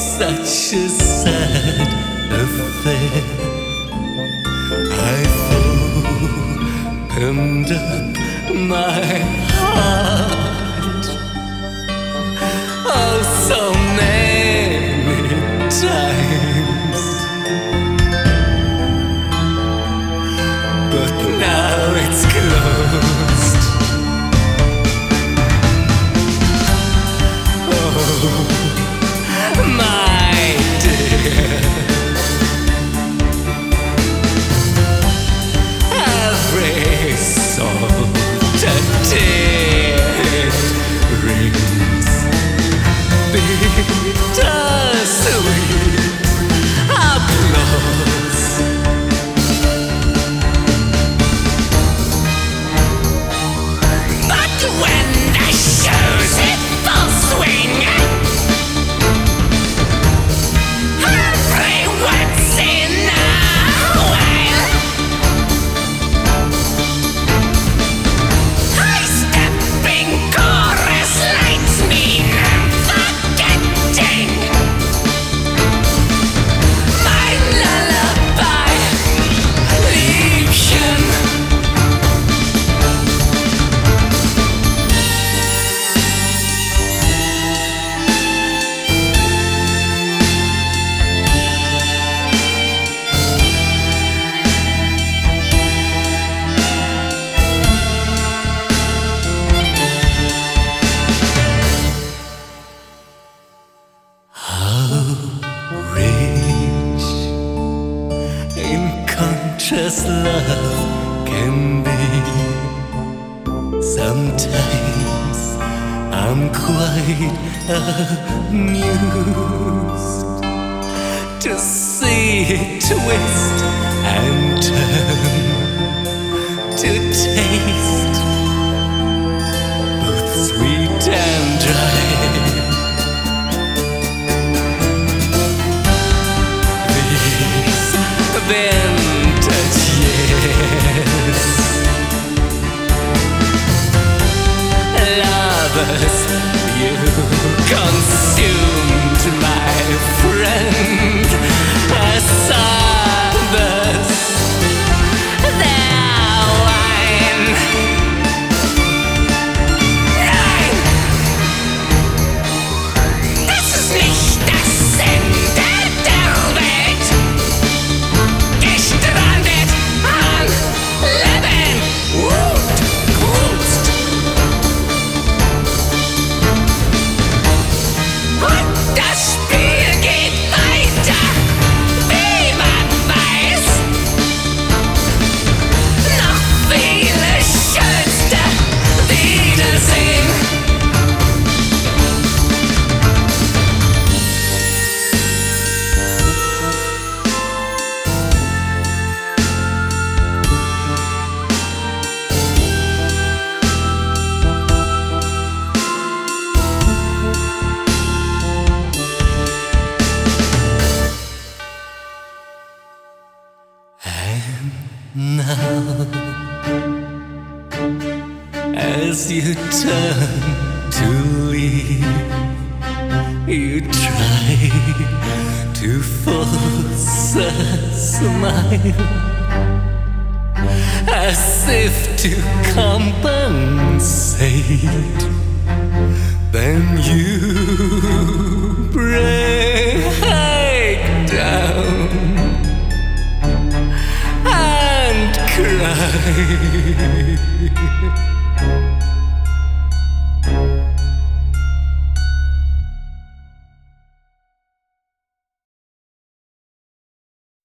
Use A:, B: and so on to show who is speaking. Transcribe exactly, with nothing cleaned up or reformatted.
A: such a sad affair. I've opened up my heart, oh, so many times, but now it's closed. Oh, my dear, every salted tear rings bittersweet applause. But when the show's in full swing, every once in a while high-stepping chorus lights mean forgetting my lullaby Liebchen. Rich in contrast love can be. Sometimes I'm quite amused to see it twist and turn, to taste both sweet and dry. Vintage years, lovers, you consumed my friend as others their wine. Nein, das ist nicht das Ende der Welt. Gestrandet an Leben, Wut, Kunst. Und das Spiel geht weiter, wie man weiß. Noch viele schönste Wiedersehen. And now, as you turn to leave, you try to force a smile, as if to compensate. Then you break